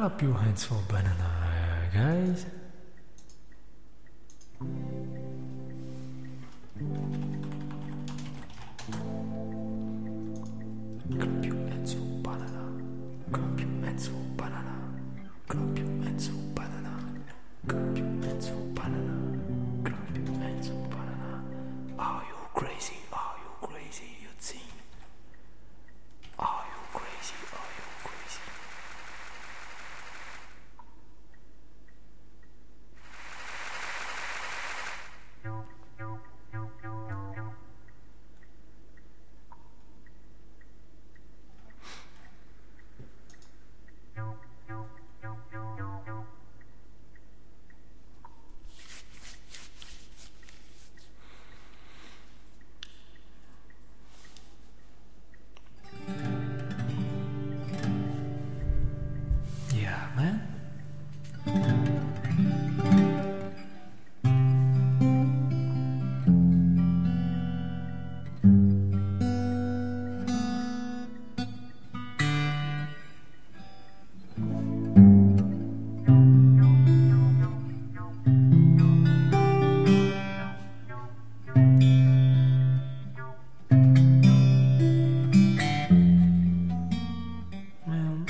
Clap your hands for banana, guys. Clap your hands for banana. Clap your hands for banana. Clap your hands for banana. Clap your hands for banana. Clap your hands for banana. Are you crazy? Are you crazy? You think? Are you crazy? Are you crazy? Yeah, man. Man.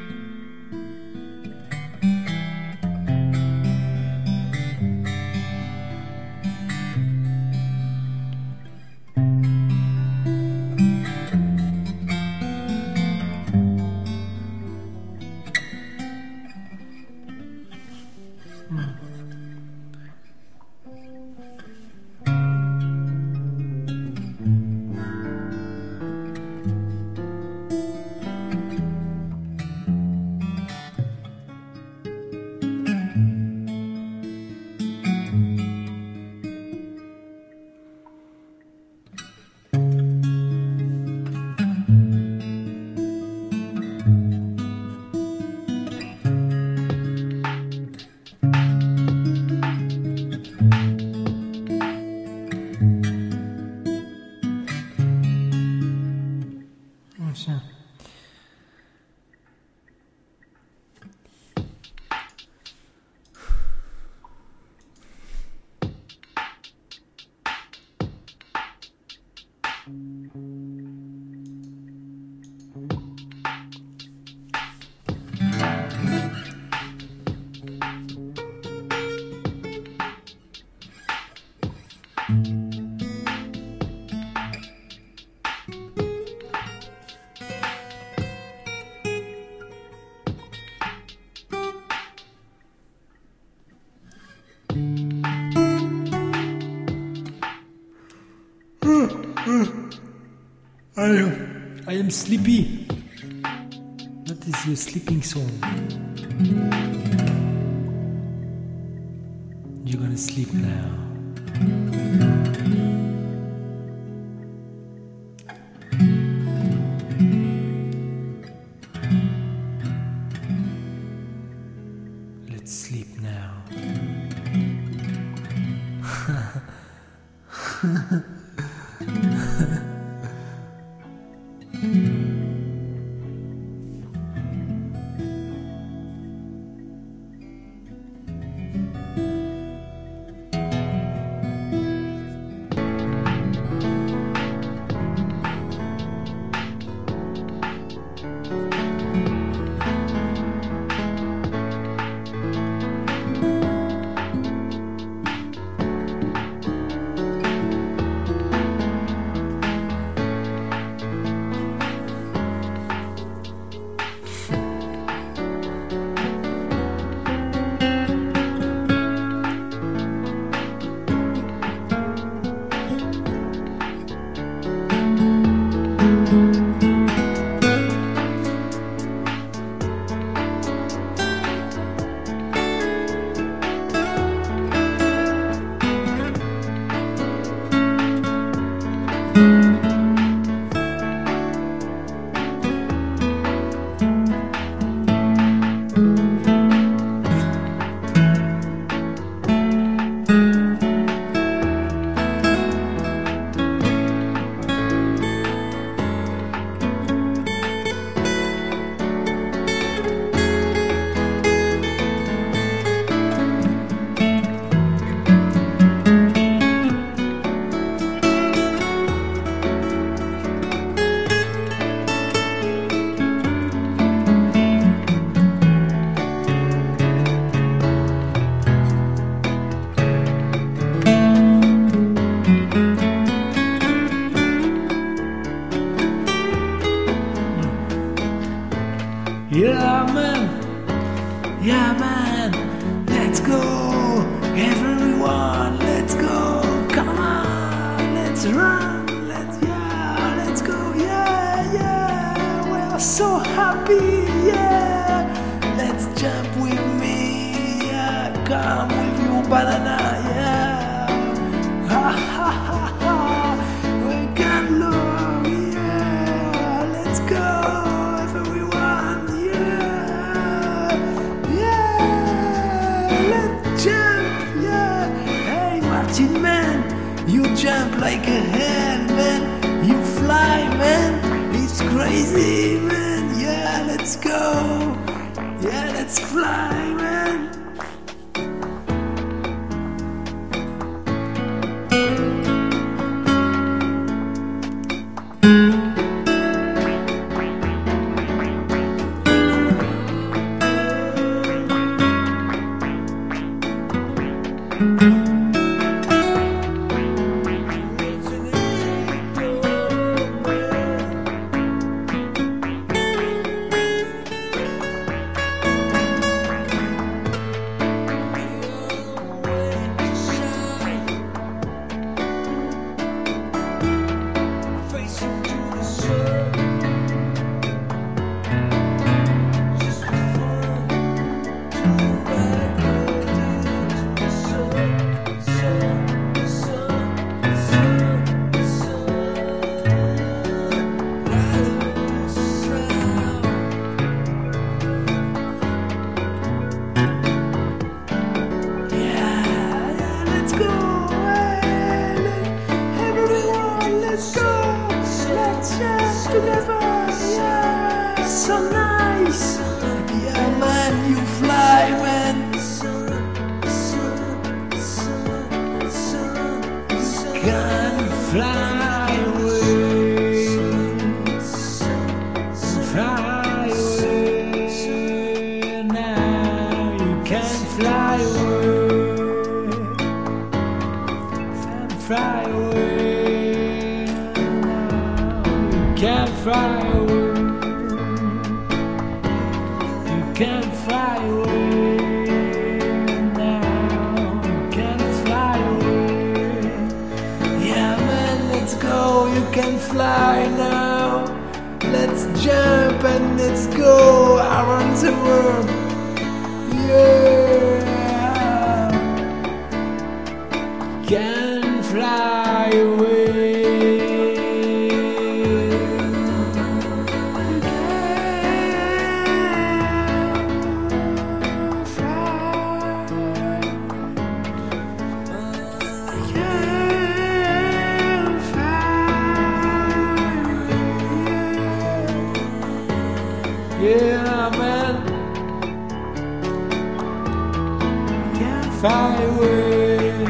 Așa. I am sleepy. What is your sleeping song? You're gonna sleep now. Let's sleep now. let's run, let's go, yeah, we're so happy, yeah. Let's jump with me, yeah, come with your banana, yeah. Ha ha ha ha, we can look, yeah. Let's go, everyone, yeah, let's jump, yeah. Hey, Martin, man, you jump like a hell, man. You fly, man. It's crazy, man. Yeah, let's go. Yeah, let's fly, man. Together, yeah, so nice. Yeah, man, you fly, man. You can fly away, fly away. Now you can fly away, fly away. Can fly away. You can fly away now. You can fly away. Yeah, man, let's go. You can fly now. Let's jump and let's go around the world. Yeah, can fly away. Yeah, man, can't fly away.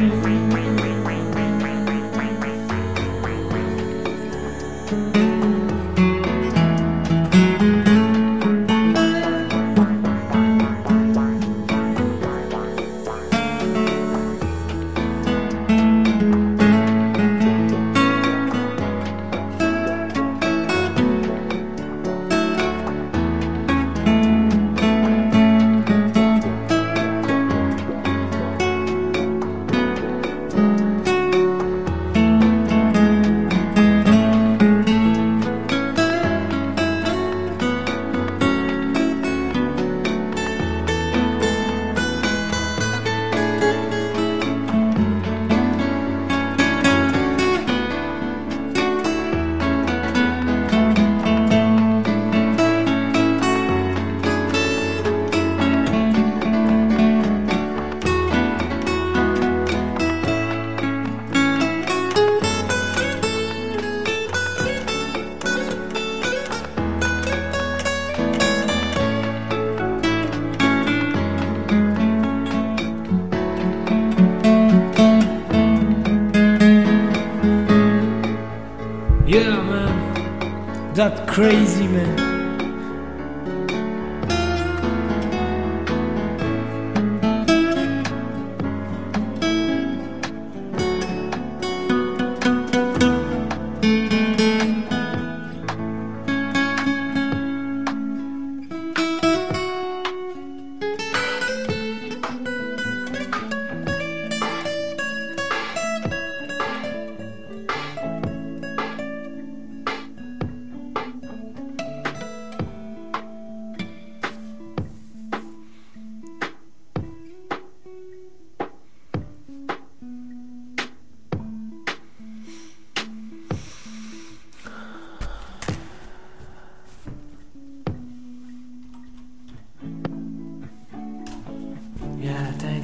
Yeah, man, that crazy, man.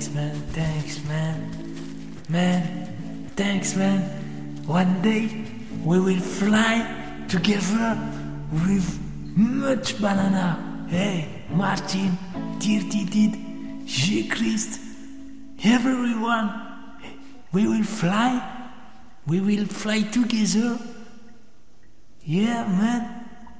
thanks man, thanks man. One day we will fly together with much banana. Hey, Martin, Dirty Did, J. Christ, everyone. We will fly together. Yeah, man.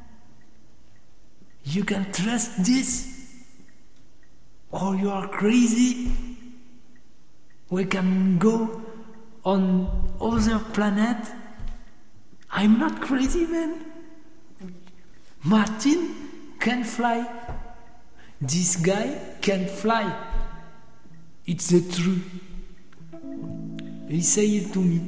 You can trust this? Or you are crazy? We can go on other planet? I'm not crazy, man. Martin can fly. This guy can fly. It's the truth. He say it to me.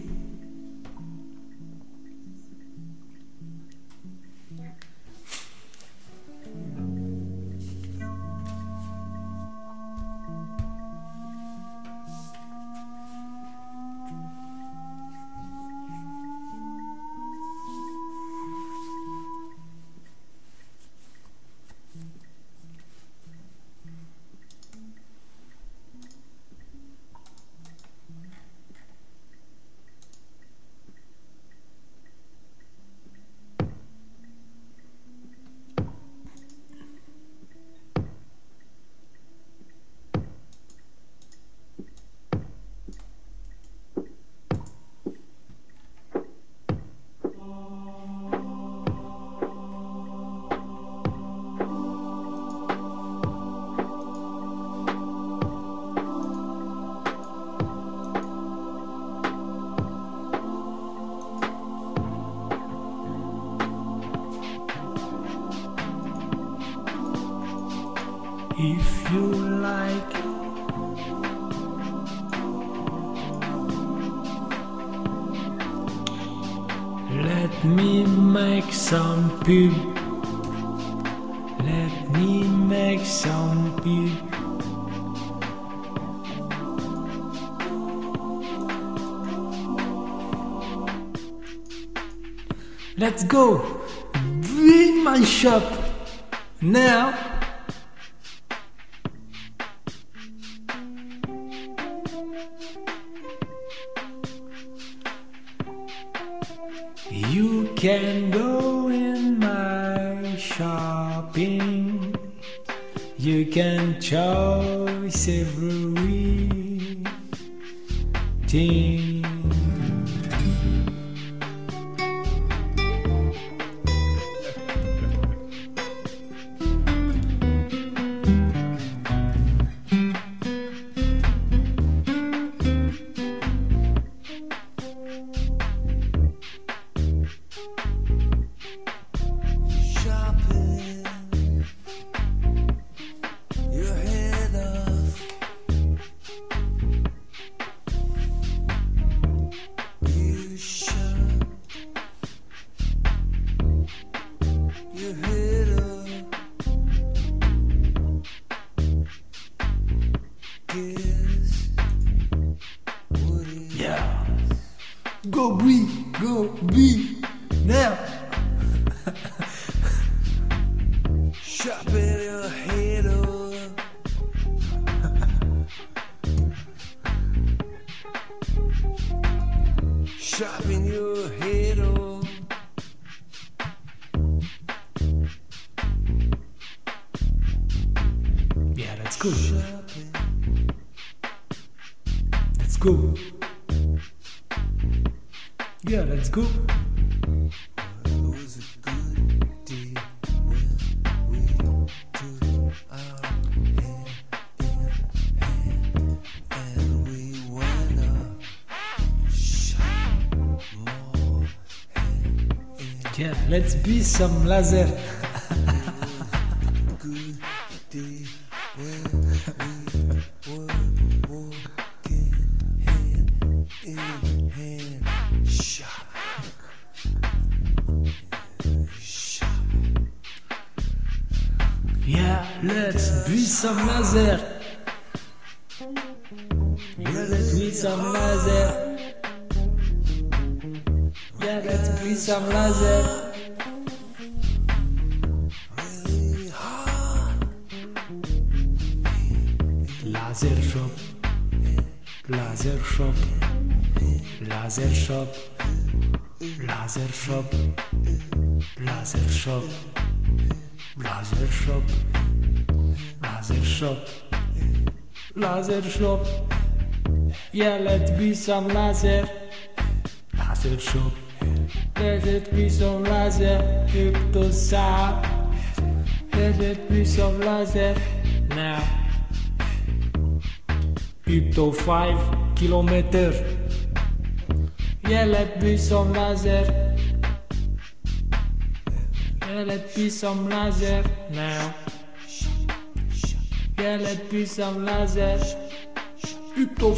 If you like, let me make some pub. Let me make some pub. Let's go. Be in my shop now. You can go in my shopping. You can choose everything. Yeah. Go be now. Chopping your head off. Chopping your head off. Yeah, let's go. Let's go. Yeah, let's go. It was a good day when we took our hand in hand and we went up, shot more hand in. Yeah, let's be some laser. Good day when we were walking hand in hand, shot. Yeah, let's be some laser. Yeah, let's be some laser. Yeah, let's be some laser. Really hard. Laser shop. Laser shop, laser shop, laser shop, laser shop, laser shop, laser shop, laser shop. Yeah, let be some laser. Laser shop. Let it be some laser. Crypto sap. Let it be some laser now. Up to 5 kilometer. Yeah, let be some laser. Yeah, let be some laser now. Yeah, let be some laser. Up to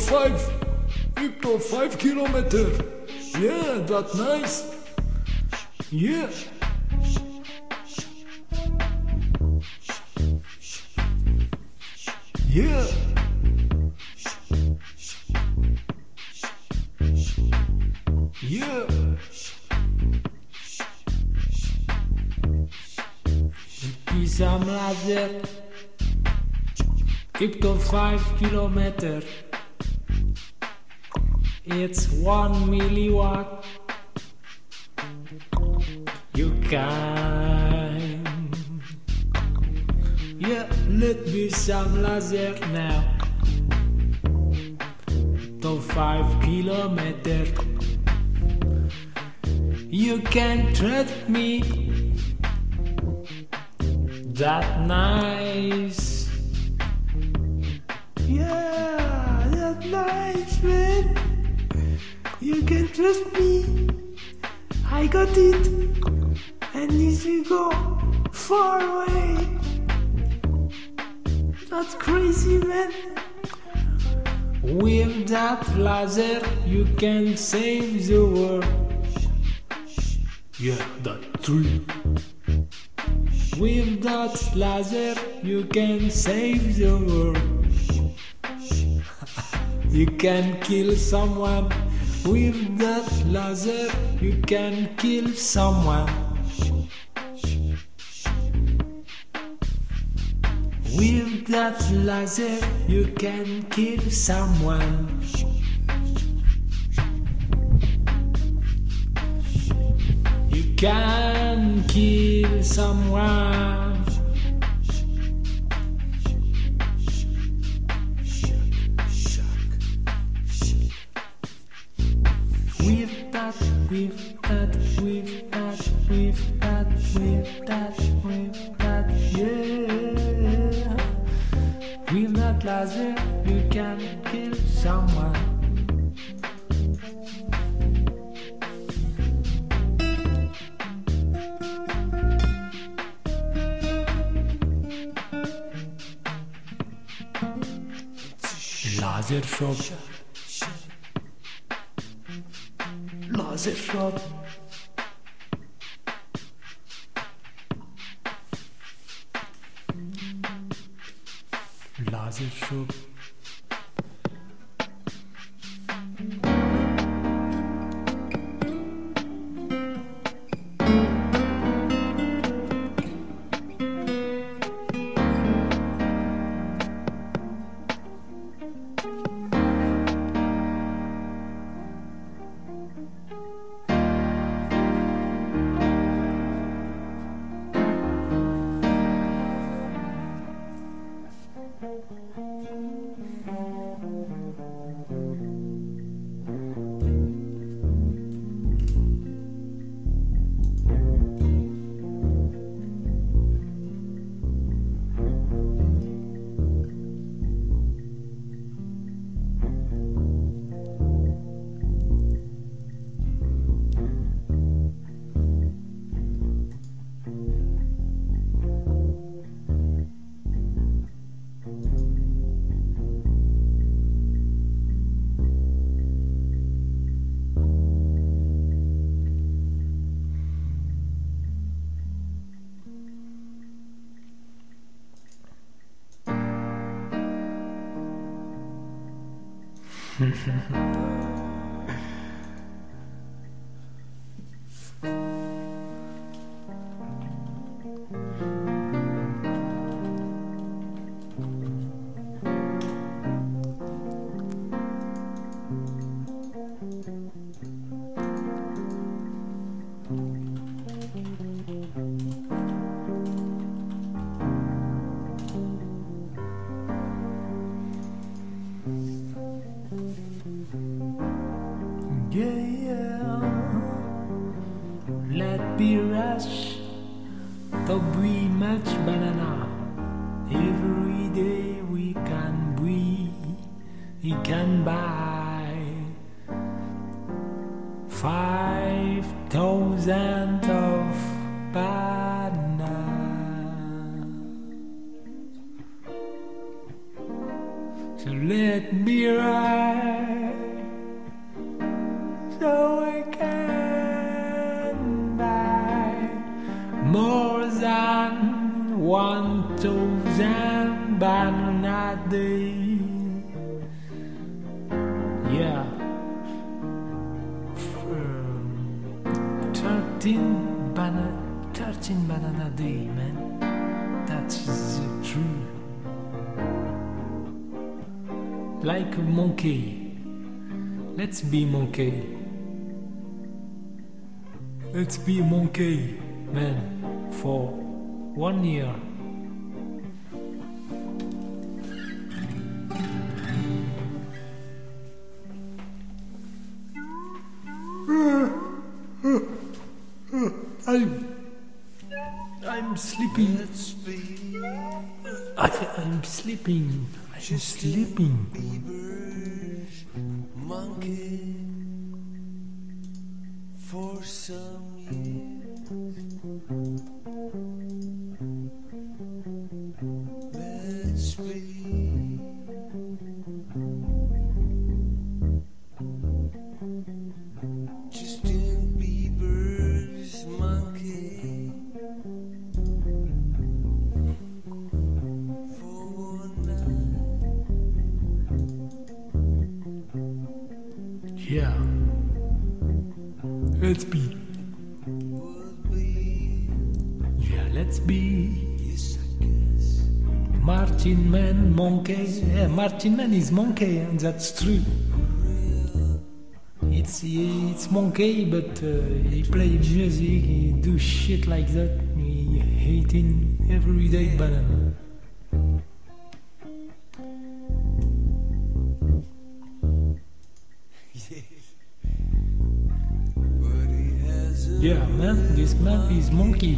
5 kilometer. Yeah, that's nice. Yeah. Yeah. Yeah. Be some laser. Up to 5 kilometer. It's 1 milliwatt. You can. Yeah, let be some laser now. To 5 kilometer. You can trust me. That nice. Yeah, that's nice, man. You can trust me. I got it. And this will go far away. That's crazy, man. With that laser, you can save the world. Yeah, that's true. With that laser, you can save the world. You can kill someone. With that laser, you can kill someone. With that laser, you can kill someone. You can kill someone. With that, with that, with that, with that, with that, with that, yeah. With that laser, you can kill someone. Laser shop. Laser shop. Laser shop. be rush. Top we much banana. Every day we can breathe. We can buy 5,000 of banana. So let me ride, so I can buy more than 1,000 banana a day. Yeah, 13 banana a day, man. That is true. Like a monkey. Let's be monkey. Let's be monkey, man, for 1 year. I'm sleeping. I'm sleeping. I'm sleeping. Monkey for some years. Let's be Justin Bieber's monkey for one night. Yeah. Let's be. Yeah, let's be. Yes, I guess. Martin Man, monkey. Yeah, Martin Man is monkey, and that's true. It's monkey, but he play music, he do shit like that. He eating everyday banana. Yeah, man, this man is monkey.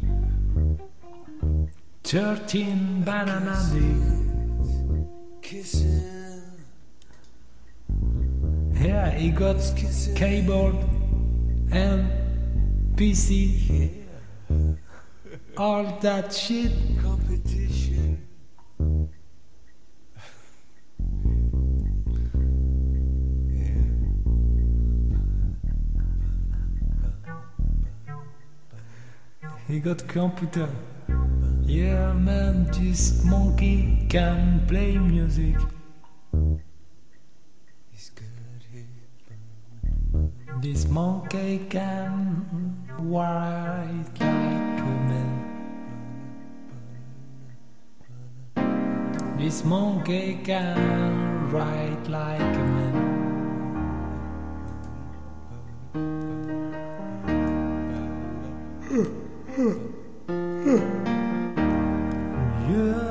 13 banana day. Kissing. Yeah, he got keyboard and PC, all that shit. Competition. He got computer. Yeah, man, this monkey can play music. He's got hit. This monkey can write like a man. This monkey can write like a man. Yeah.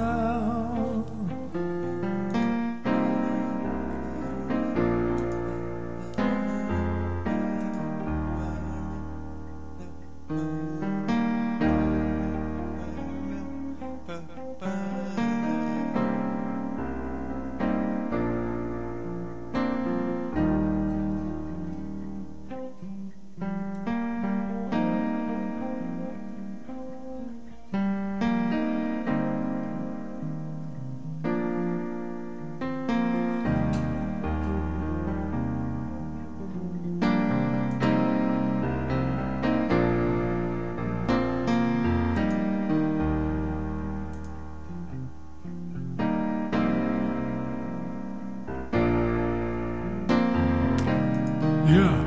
Yeah.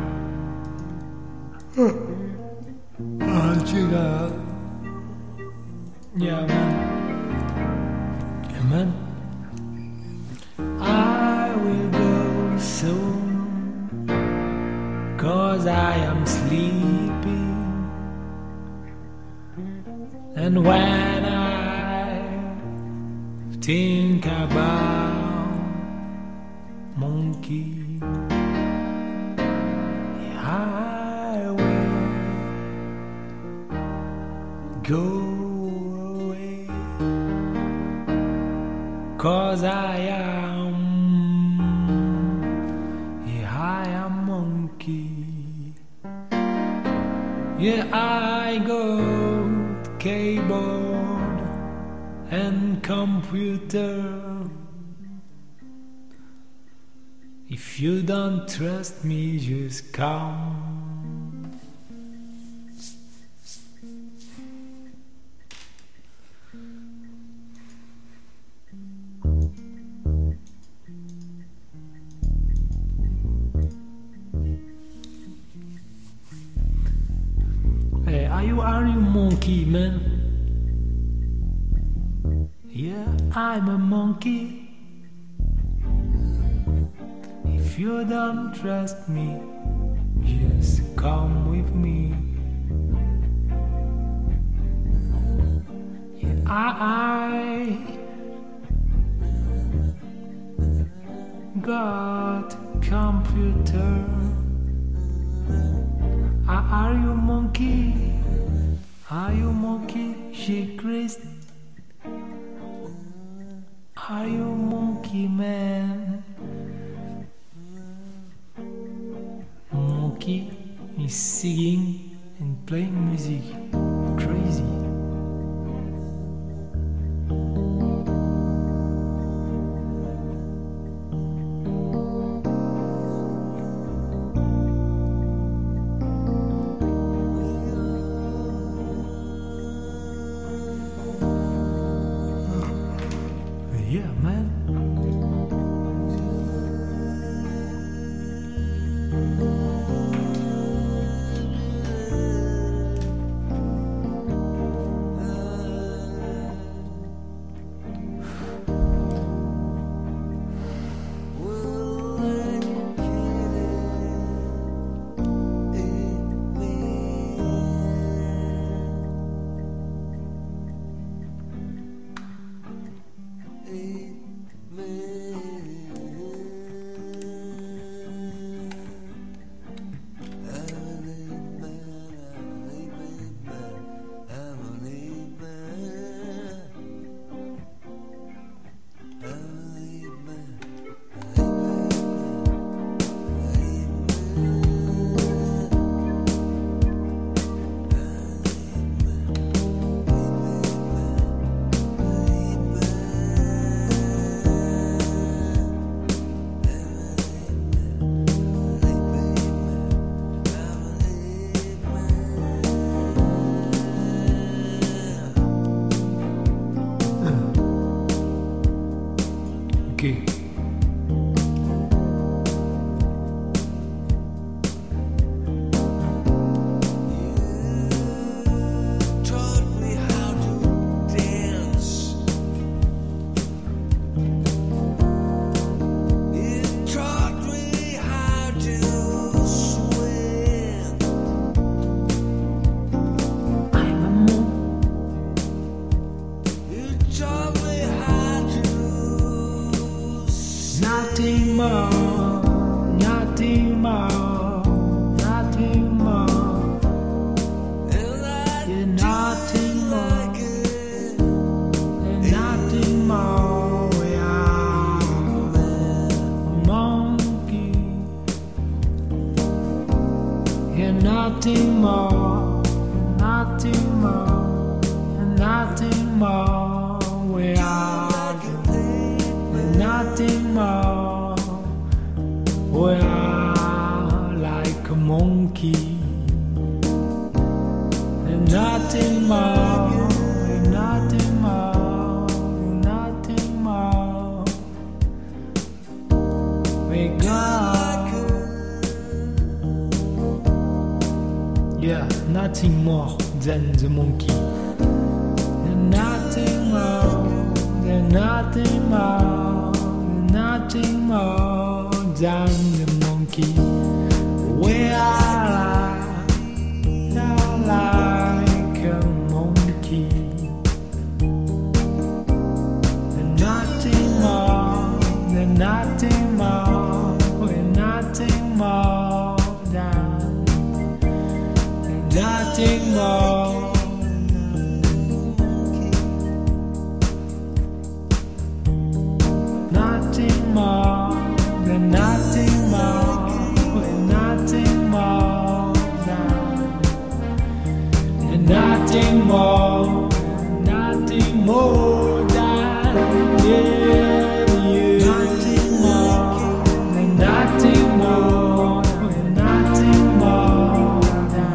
Check out. Yeah, man. Yeah, man. I will go soon, 'cause I am sleeping. And when I think about monkey, I will go away, 'cause I am a monkey. Yeah, I got keyboard and computer. If you don't trust me, just come. Hey, are you monkey, man? Yeah, I'm a monkey. If you don't trust me, just come with me. Yeah, I got computer. Are you monkey? Are you monkey? She crazy. Are you monkey, man? Monkey is singing and playing music. Crazy. Yeah, man. Okay. Taught me how to dance. It taught me how to swim. I'm a monk. It taught me how to Nothing more. Nothing more. Nothing more. and I You're do nothing it more. like it. And nothing more. We are a monkey. And nothing more. And nothing more. And nothing more. We are nothing more. We are like a monkey. And nothing more. And nothing more. And nothing more. We got. Yeah, nothing more than the monkey. And nothing more. And nothing more. And nothing more than the monkey. We are like a monkey. And nothing more. And nothing more. And nothing more than. And nothing more. nothing more than you. Nothing more, nothing more, nothing more than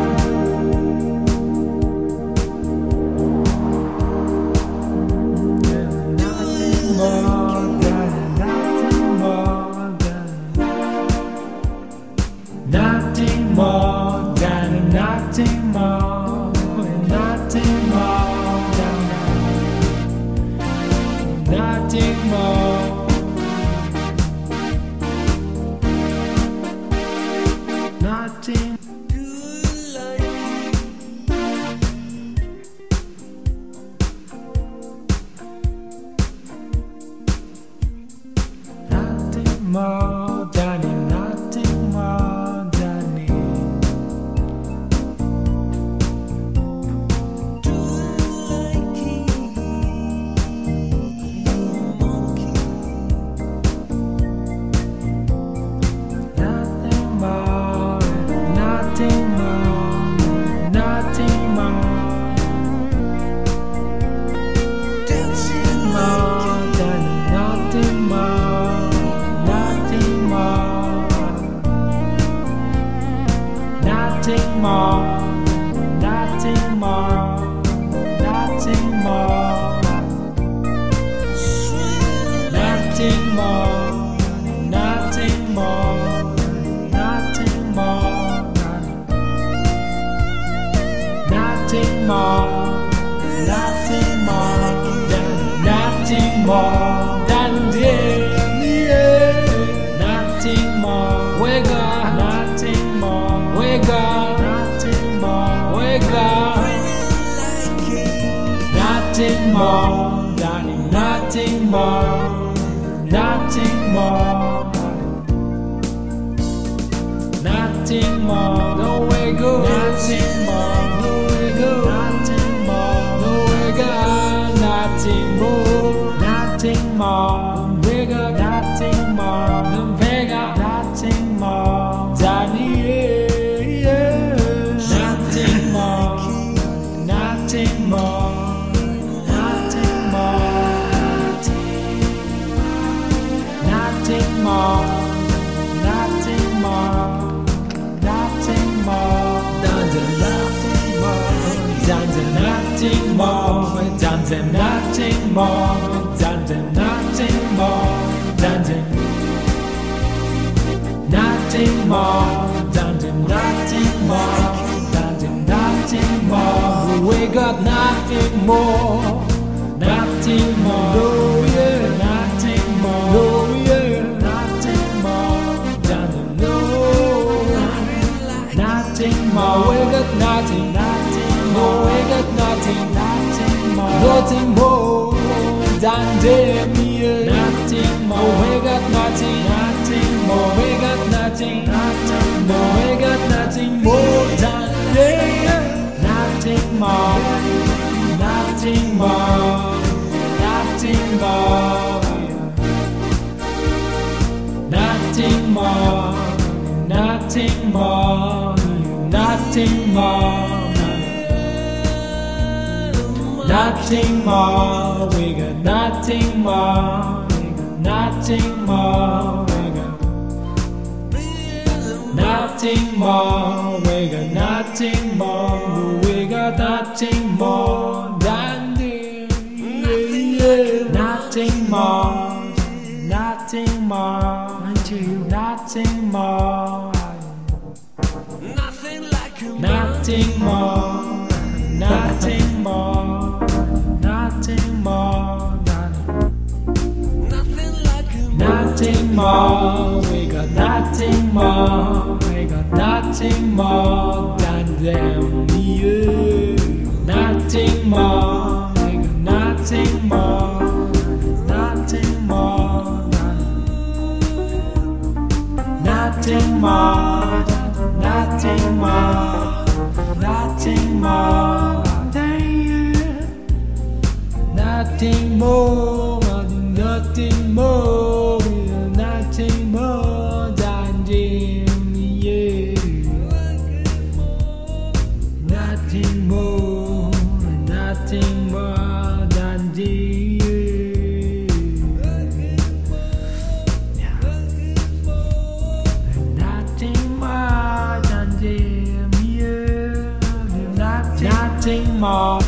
nothing more than nothing more than nothing more than nothing more, nothing more than nothing more. Nothing. Do like Nothing more than it, nothing more than it. do like monkey. Nothing more, nothing more, nothing more. Dancing More than nothing more, nothing more. Nothing more, nothing more, nothing more. swinging Nothing more, nothing more, nothing more, nothing more, nothing more than nothing more than yeah. Nothing more, we got nothing more, we got nothing more, we got like it. nothing more than nothing more, nothing more, nothing more. No way go, nothing more. No way go, nothing more. No way got nothing more, nothing more. We got nothing more. No way got nothing more. Danny, yeah. Nothing more, nothing more. Nothing more, nothing more, nothing more, done nothing more, done nothing more, done nothing more, done nothing more, done nothing more, done nothing more, done nothing more. We got nothing more, nothing more, oh yeah, nothing more, oh yeah, nothing more, done no, nothing more. We got nothing, nothing more, we got nothing, nothing more, nothing more than them, yeah, nothing more. We got nothing, nothing more, we got nothing, nothing more, we got nothing more than them, yeah. Nothing more, nothing more, nothing more, nothing more, nothing more, nothing more, nothing more. We got nothing more, we got nothing more, we got nothing more, we got nothing more, we got nothing more than this, yeah. Nothing more, nothing more, nothing more, Nothing like a nothing more, nothing more, nothing more, nothing like a nothing more. We got nothing more, we got nothing more than them, yeah. Nothing more, we got nothing more, nothing more than nothing more, nothing more, nothing more than you. Nothing more, nothing more, nothing more than them, yeah. Nothing more. nothing more.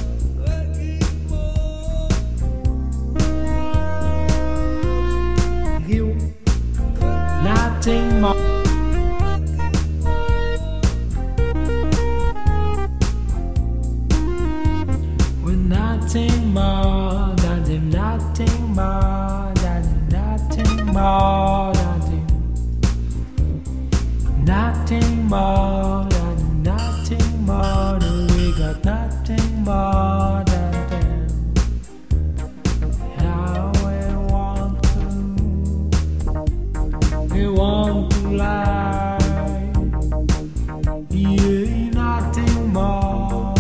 You, nothing more. With nothing more, nothing, nothing more, nothing more, nothing more, nothing more. We got nothing more than them. How we want to lie. Yeah, nothing more.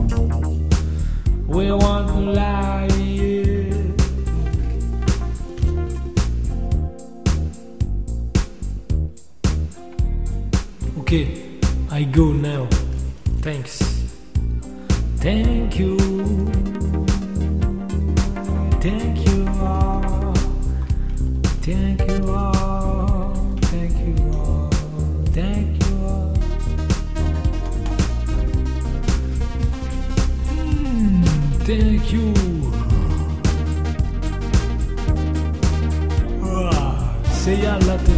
We want to lie. Yeah. Okay, I go now. Thanks. Thank you. Thank you all. Thank you all. Thank you all. Thank you all. Thank you. Say Allah to